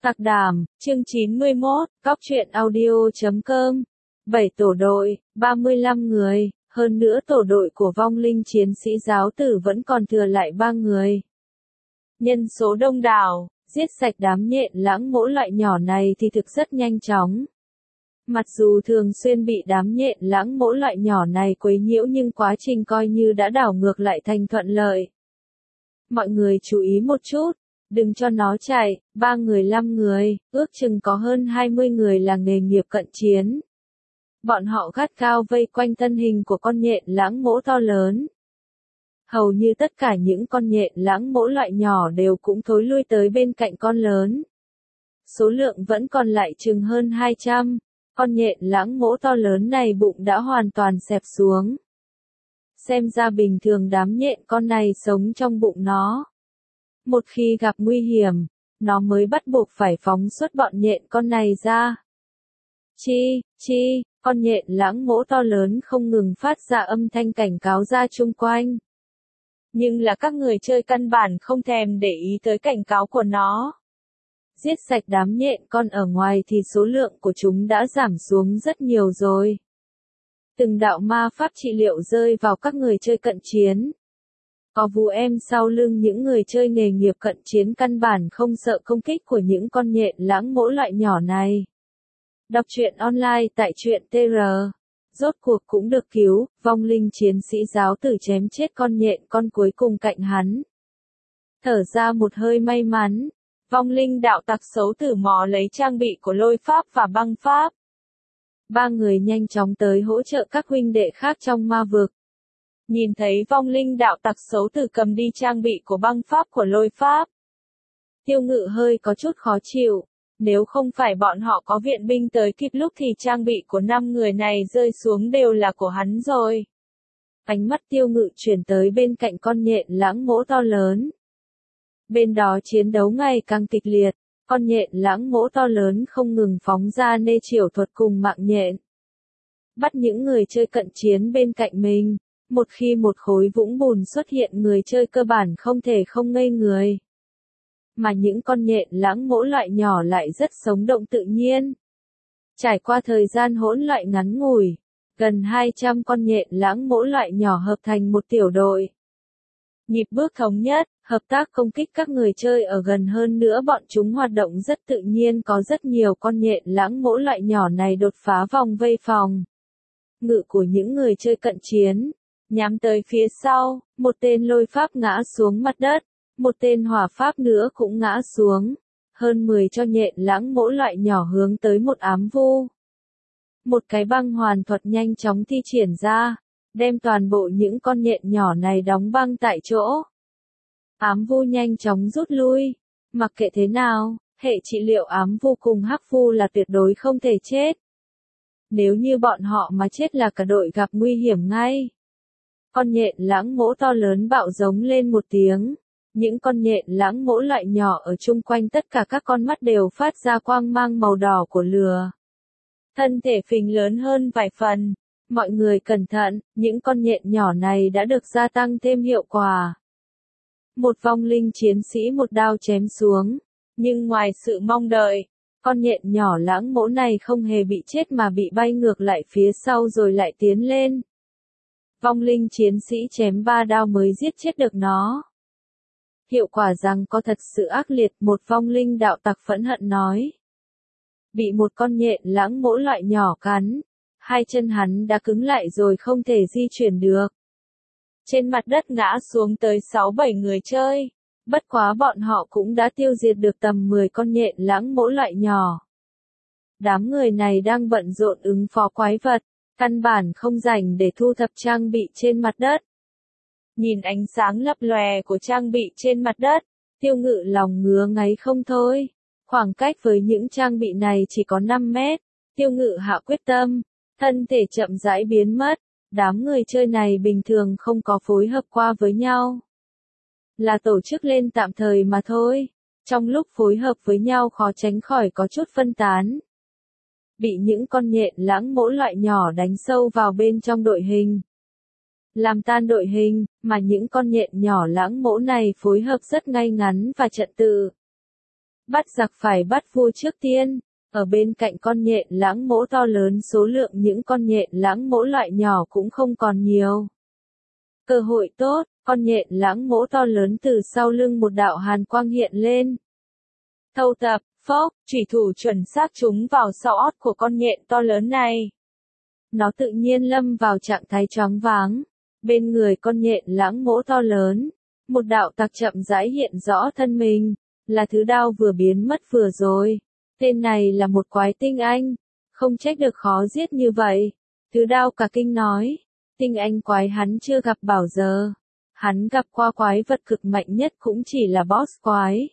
Tạc Đàm, chương 91, Cóc truyện audio.com. 7 tổ đội, 35 người, hơn nữa tổ đội của vong linh chiến sĩ giáo tử vẫn còn thừa lại 3 người. Nhân số đông đảo, giết sạch đám nhện lãng mỗ loại nhỏ này thì thực rất nhanh chóng. Mặc dù thường xuyên bị đám nhện lãng mỗ loại nhỏ này quấy nhiễu nhưng quá trình coi như đã đảo ngược lại thành thuận lợi. Mọi người chú ý một chút. Đừng cho nó chạy, 3 người 5 người, ước chừng có hơn 20 người là nghề nghiệp cận chiến. Bọn họ gắt gao vây quanh thân hình của con nhện lãng mỗ to lớn. Hầu như tất cả những con nhện lãng mỗ loại nhỏ đều cũng thối lui tới bên cạnh con lớn. Số lượng vẫn còn lại chừng hơn 200, con nhện lãng mỗ to lớn này bụng đã hoàn toàn xẹp xuống. Xem ra bình thường đám nhện con này sống trong bụng nó. Một khi gặp nguy hiểm, nó mới bắt buộc phải phóng xuất bọn nhện con này ra. Chi, con nhện lãng mỗ to lớn không ngừng phát ra âm thanh cảnh cáo ra chung quanh. Nhưng là các người chơi căn bản không thèm để ý tới cảnh cáo của nó. Giết sạch đám nhện con ở ngoài thì số lượng của chúng đã giảm xuống rất nhiều rồi. Từng đạo ma pháp trị liệu rơi vào các người chơi cận chiến. Có Vũ Em sau lưng những người chơi nghề nghiệp cận chiến căn bản không sợ công kích của những con nhện lãng mỗ loại nhỏ này. Đọc truyện online tại truyện TR. Rốt cuộc cũng được cứu, vong linh chiến sĩ giáo tử chém chết con nhện con cuối cùng cạnh hắn. Thở ra một hơi may mắn, vong linh đạo tặc xấu tử mò lấy trang bị của lôi pháp và băng pháp. 3 người nhanh chóng tới hỗ trợ các huynh đệ khác trong ma vực. Nhìn thấy vong linh đạo tặc xấu tử cầm đi trang bị của băng pháp của lôi pháp. Tiêu Ngự hơi có chút khó chịu, nếu không phải bọn họ có viện binh tới kịp lúc thì trang bị của 5 người này rơi xuống đều là của hắn rồi. Ánh mắt Tiêu Ngự chuyển tới bên cạnh con nhện lãng mỗ to lớn. Bên đó chiến đấu ngày càng kịch liệt, con nhện lãng mỗ to lớn không ngừng phóng ra nê chiểu thuật cùng mạng nhện. Bắt những người chơi cận chiến bên cạnh mình. Một khi một khối vũng bùn xuất hiện người chơi cơ bản không thể không ngây người. Mà những con nhện lãng mỗ loại nhỏ lại rất sống động tự nhiên. Trải qua thời gian hỗn loạn ngắn ngủi, gần 200 con nhện lãng mỗ loại nhỏ hợp thành một tiểu đội. Nhịp bước thống nhất, hợp tác công kích các người chơi ở gần hơn nữa bọn chúng hoạt động rất tự nhiên có rất nhiều con nhện lãng mỗ loại nhỏ này đột phá vòng vây phòng ngự của những người chơi cận chiến. Nhắm tới phía sau, một tên lôi pháp ngã xuống mặt đất, một tên hỏa pháp nữa cũng ngã xuống. Hơn 10 cho nhện lãng mỗ loại nhỏ hướng tới một ám vu. Một cái băng hoàn thuật nhanh chóng thi triển ra, đem toàn bộ những con nhện nhỏ này đóng băng tại chỗ. Ám vu nhanh chóng rút lui, mặc kệ thế nào, hệ trị liệu ám vu cùng hắc vu là tuyệt đối không thể chết. Nếu như bọn họ mà chết là cả đội gặp nguy hiểm ngay. Con nhện lãng mỗ to lớn bạo giống lên một tiếng. Những con nhện lãng mỗ loại nhỏ ở chung quanh tất cả các con mắt đều phát ra quang mang màu đỏ của lửa. Thân thể phình lớn hơn vài phần. Mọi người cẩn thận, những con nhện nhỏ này đã được gia tăng thêm hiệu quả. Một vong linh chiến sĩ một đao chém xuống. Nhưng ngoài sự mong đợi, con nhện nhỏ lãng mỗ này không hề bị chết mà bị bay ngược lại phía sau rồi lại tiến lên. Vong linh chiến sĩ chém 3 đao mới giết chết được nó. Hiệu quả rằng có thật sự ác liệt, một vong linh đạo tặc phẫn hận nói. Bị một con nhện lãng mỗ loại nhỏ cắn, 2 chân hắn đã cứng lại rồi không thể di chuyển được. Trên mặt đất ngã xuống tới 6-7 người chơi, bất quá bọn họ cũng đã tiêu diệt được tầm 10 con nhện lãng mỗ loại nhỏ. Đám người này đang bận rộn ứng phó quái vật. Căn bản không rảnh để thu thập trang bị trên mặt đất. Nhìn ánh sáng lập lòe của trang bị trên mặt đất, Tiêu Ngự lòng ngứa ngáy không thôi. Khoảng cách với những trang bị này chỉ có 5 mét. Tiêu Ngự hạ quyết tâm, thân thể chậm rãi biến mất. Đám người chơi này bình thường không có phối hợp qua với nhau. Là tổ chức lên tạm thời mà thôi. Trong lúc phối hợp với nhau khó tránh khỏi có chút phân tán. Bị những con nhện lãng mỗ loại nhỏ đánh sâu vào bên trong đội hình. Làm tan đội hình, mà những con nhện nhỏ lãng mỗ này phối hợp rất ngay ngắn và trật tự. Bắt giặc phải bắt vua trước tiên. Ở bên cạnh con nhện lãng mỗ to lớn, số lượng những con nhện lãng mỗ loại nhỏ cũng không còn nhiều. Cơ hội tốt, con nhện lãng mỗ to lớn từ sau lưng một đạo hàn quang hiện lên. Thâu tập, phốc, chủy thủ chuẩn xác trúng vào sau ót của con nhện to lớn này. Nó tự nhiên lâm vào trạng thái choáng váng. Bên người con nhện lãng mỗ to lớn, một đạo tặc chậm rãi hiện rõ thân mình, là thứ đao vừa biến mất vừa rồi. Tên này là một quái tinh anh, không trách được khó giết như vậy. Thứ đao cả kinh nói, tinh anh quái hắn chưa gặp bao giờ. Hắn gặp qua quái vật cực mạnh nhất cũng chỉ là boss quái.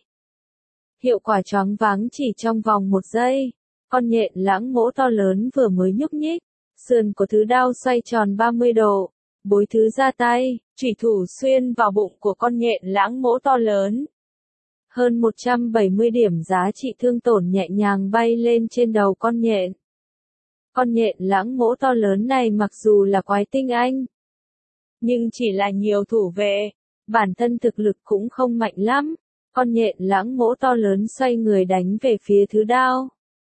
Hiệu quả choáng váng chỉ trong vòng 1 giây. Con nhện lãng mỗ to lớn vừa mới nhúc nhích, sườn của thứ đao xoay tròn 30 độ, bối thứ ra tay, chủy thủ xuyên vào bụng của con nhện lãng mỗ to lớn. Hơn 170 điểm giá trị thương tổn nhẹ nhàng bay lên trên đầu con nhện. Con nhện lãng mỗ to lớn này mặc dù là quái tinh anh, nhưng chỉ là nhiều thủ vệ, bản thân thực lực cũng không mạnh lắm. Con nhện lãng mỗ to lớn xoay người đánh về phía thứ đao.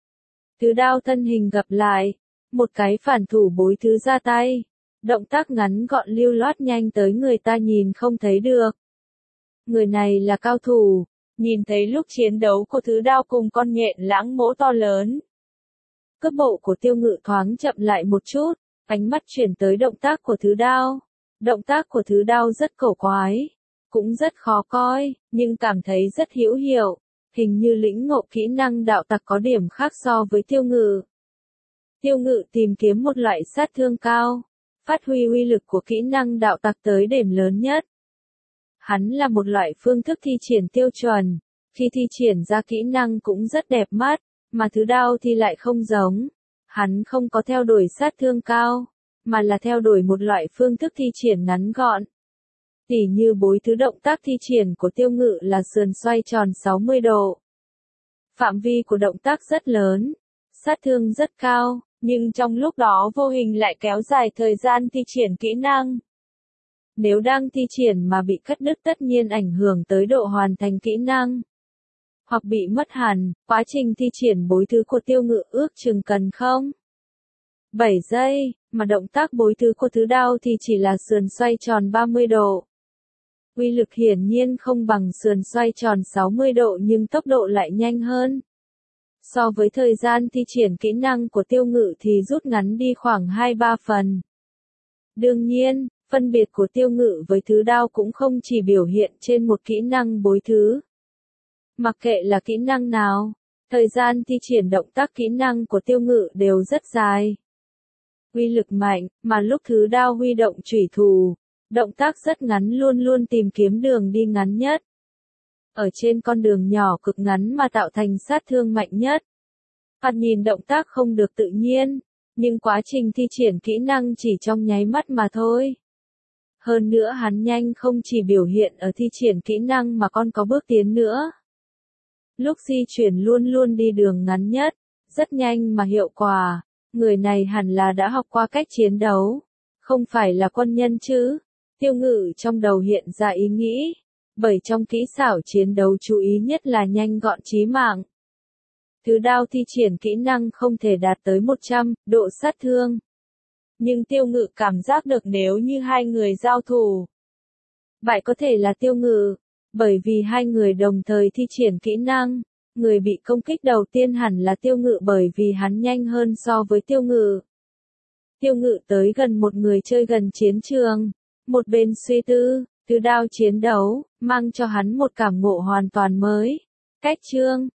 Thứ đao thân hình gập lại, một cái phản thủ bối thứ ra tay. Động tác ngắn gọn lưu loát nhanh tới người ta nhìn không thấy được. Người này là cao thủ, nhìn thấy lúc chiến đấu của thứ đao cùng con nhện lãng mỗ to lớn. Cước bộ của Tiêu Ngự thoáng chậm lại một chút, ánh mắt chuyển tới động tác của thứ đao. Động tác của thứ đao rất cổ quái, cũng rất khó coi, nhưng cảm thấy rất hữu hiệu, hình như lĩnh ngộ kỹ năng đạo tặc có điểm khác so với Tiêu Ngự. Tiêu Ngự tìm kiếm một loại sát thương cao, phát huy uy lực của kỹ năng đạo tặc tới điểm lớn nhất. Hắn là một loại phương thức thi triển tiêu chuẩn, khi thi triển ra kỹ năng cũng rất đẹp mắt, mà thứ đao thì lại không giống. Hắn không có theo đuổi sát thương cao, mà là theo đuổi một loại phương thức thi triển ngắn gọn. Tỉ như bối thứ động tác thi triển của Tiêu Ngự là sườn xoay tròn 60 độ. Phạm vi của động tác rất lớn, sát thương rất cao, nhưng trong lúc đó vô hình lại kéo dài thời gian thi triển kỹ năng. Nếu đang thi triển mà bị cắt đứt tất nhiên ảnh hưởng tới độ hoàn thành kỹ năng, hoặc bị mất hẳn. Quá trình thi triển bối thứ của Tiêu Ngự ước chừng cần 7 giây, mà động tác bối thứ của thứ đao thì chỉ là sườn xoay tròn 30 độ. Uy lực hiển nhiên không bằng sườn xoay tròn 60 độ nhưng tốc độ lại nhanh hơn. So với thời gian thi triển kỹ năng của Tiêu Ngự thì rút ngắn đi khoảng 2-3 phần. Đương nhiên, phân biệt của Tiêu Ngự với thứ đao cũng không chỉ biểu hiện trên một kỹ năng bối thứ. Mặc kệ là kỹ năng nào, thời gian thi triển động tác kỹ năng của Tiêu Ngự đều rất dài. Uy lực mạnh, mà lúc thứ đao huy động chủy thủ, động tác rất ngắn luôn luôn tìm kiếm đường đi ngắn nhất. Ở trên con đường nhỏ cực ngắn mà tạo thành sát thương mạnh nhất. Thoạt nhìn động tác không được tự nhiên, nhưng quá trình thi triển kỹ năng chỉ trong nháy mắt mà thôi. Hơn nữa hắn nhanh không chỉ biểu hiện ở thi triển kỹ năng mà còn có bước tiến nữa. Lúc di chuyển luôn luôn đi đường ngắn nhất, rất nhanh mà hiệu quả. Người này hẳn là đã học qua cách chiến đấu, không phải là quân nhân chứ. Tiêu Ngự trong đầu hiện ra ý nghĩ, bởi trong kỹ xảo chiến đấu chú ý nhất là nhanh gọn chí mạng. Thứ đao thi triển kỹ năng không thể đạt tới 100 độ sát thương. Nhưng Tiêu Ngự cảm giác được nếu như hai người giao thủ, bại có thể là Tiêu Ngự, bởi vì hai người đồng thời thi triển kỹ năng. Người bị công kích đầu tiên hẳn là Tiêu Ngự bởi vì hắn nhanh hơn so với Tiêu Ngự. Tiêu Ngự tới gần một người chơi gần chiến trường, một bên suy tư, thứ đao chiến đấu, mang cho hắn một cảm ngộ hoàn toàn mới. Cách chương